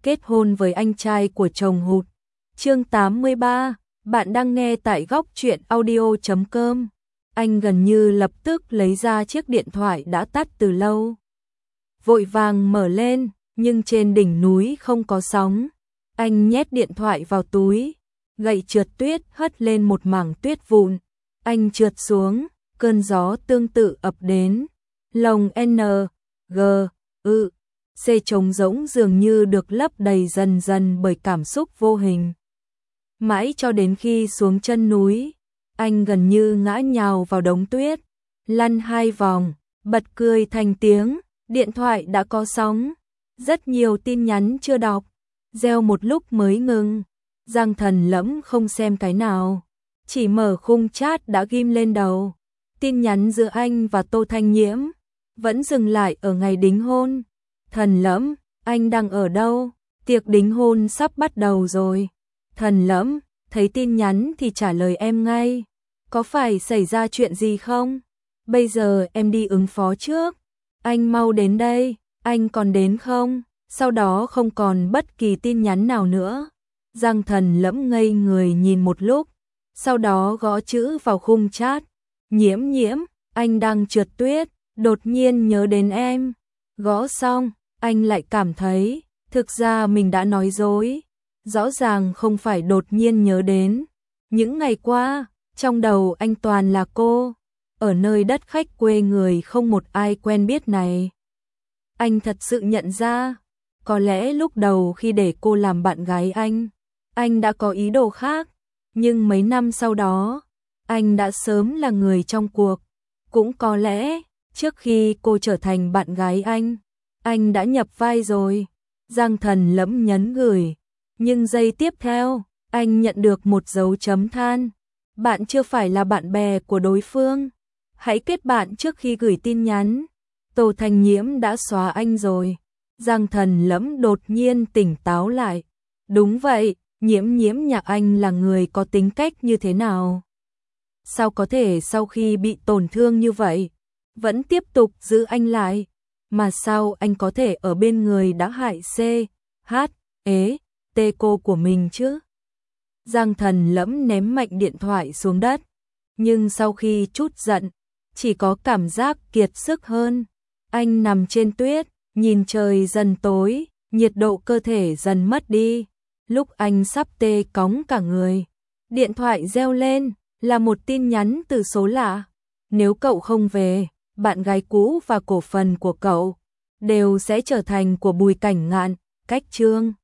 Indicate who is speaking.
Speaker 1: kết hôn với anh trai của chồng hụt. Chương 83, bạn đang nghe tại góc truyện audio.com. Anh gần như lập tức lấy ra chiếc điện thoại đã tắt từ lâu. Vội vàng mở lên, nhưng trên đỉnh núi không có sóng. Anh nhét điện thoại vào túi, gậy trượt tuyết hất lên một mảng tuyết vụn. Anh trượt xuống, cơn gió tương tự ập đến. Lòng N, G, Ư, C trống rỗng dường như được lấp đầy dần dần bởi cảm xúc vô hình. Mãi cho đến khi xuống chân núi, anh gần như ngã nhào vào đống tuyết, lăn 2 vòng, bật cười thành tiếng, điện thoại đã có sóng. Rất nhiều tin nhắn chưa đọc, reo một lúc mới ngừng. Giang Thần Lẫm không xem cái nào, chỉ mở khung chat đã ghim lên đầu. Tin nhắn giữa anh và Tô Thanh Nhiễm vẫn dừng lại ở ngày đính hôn. Thần Lẫm, anh đang ở đâu? Tiệc đính hôn sắp bắt đầu rồi. Thần Lẫm, thấy tin nhắn thì trả lời em ngay. Có phải xảy ra chuyện gì không? Bây giờ em đi ứng phó trước. Anh mau đến đây, anh còn đến không? Sau đó không còn bất kỳ tin nhắn nào nữa. Giang Thần Lẫm ngây người nhìn một lúc, sau đó gõ chữ vào khung chat. Nhiễm Nhiễm, anh đang trượt tuyết, đột nhiên nhớ đến em. Gõ xong, anh lại cảm thấy, thực ra mình đã nói dối. Rõ ràng không phải đột nhiên nhớ đến. Những ngày qua, trong đầu anh toàn là cô, ở nơi đất khách quê người không một ai quen biết này. Anh thật sự nhận ra, có lẽ lúc đầu khi để cô làm bạn gái anh đã có ý đồ khác, nhưng mấy năm sau đó, anh đã sớm là người trong cuộc. Cũng có lẽ, trước khi cô trở thành bạn gái anh đã nhập vai rồi. Giang Thần Lẫm nhấn gửi, nhưng giây tiếp theo, anh nhận được một dấu chấm than. Bạn chưa phải là bạn bè của đối phương. Hãy kết bạn trước khi gửi tin nhắn. Tô Thanh Nhiễm đã xóa anh rồi. Giang Thần Lẫm đột nhiên tỉnh táo lại. Đúng vậy, Nhiễm Nhiễm nhà anh là người có tính cách như thế nào? Sao có thể sau khi bị tổn thương như vậy, vẫn tiếp tục giữ anh lại? Mà sao anh có thể ở bên người đã hại C, H, E, T cô của mình chứ? Giang Thần Lẫm ném mạnh điện thoại xuống đất, nhưng sau khi chút giận, chỉ có cảm giác kiệt sức hơn. Anh nằm trên tuyết, nhìn trời dần tối, nhiệt độ cơ thể dần mất đi. Lúc anh sắp tê cóng cả người, điện thoại reo lên, là một tin nhắn từ số lạ. Nếu cậu không về, bạn gái cũ và cổ phần của cậu đều sẽ trở thành của Bùi Cảnh Ngạn. Cách chương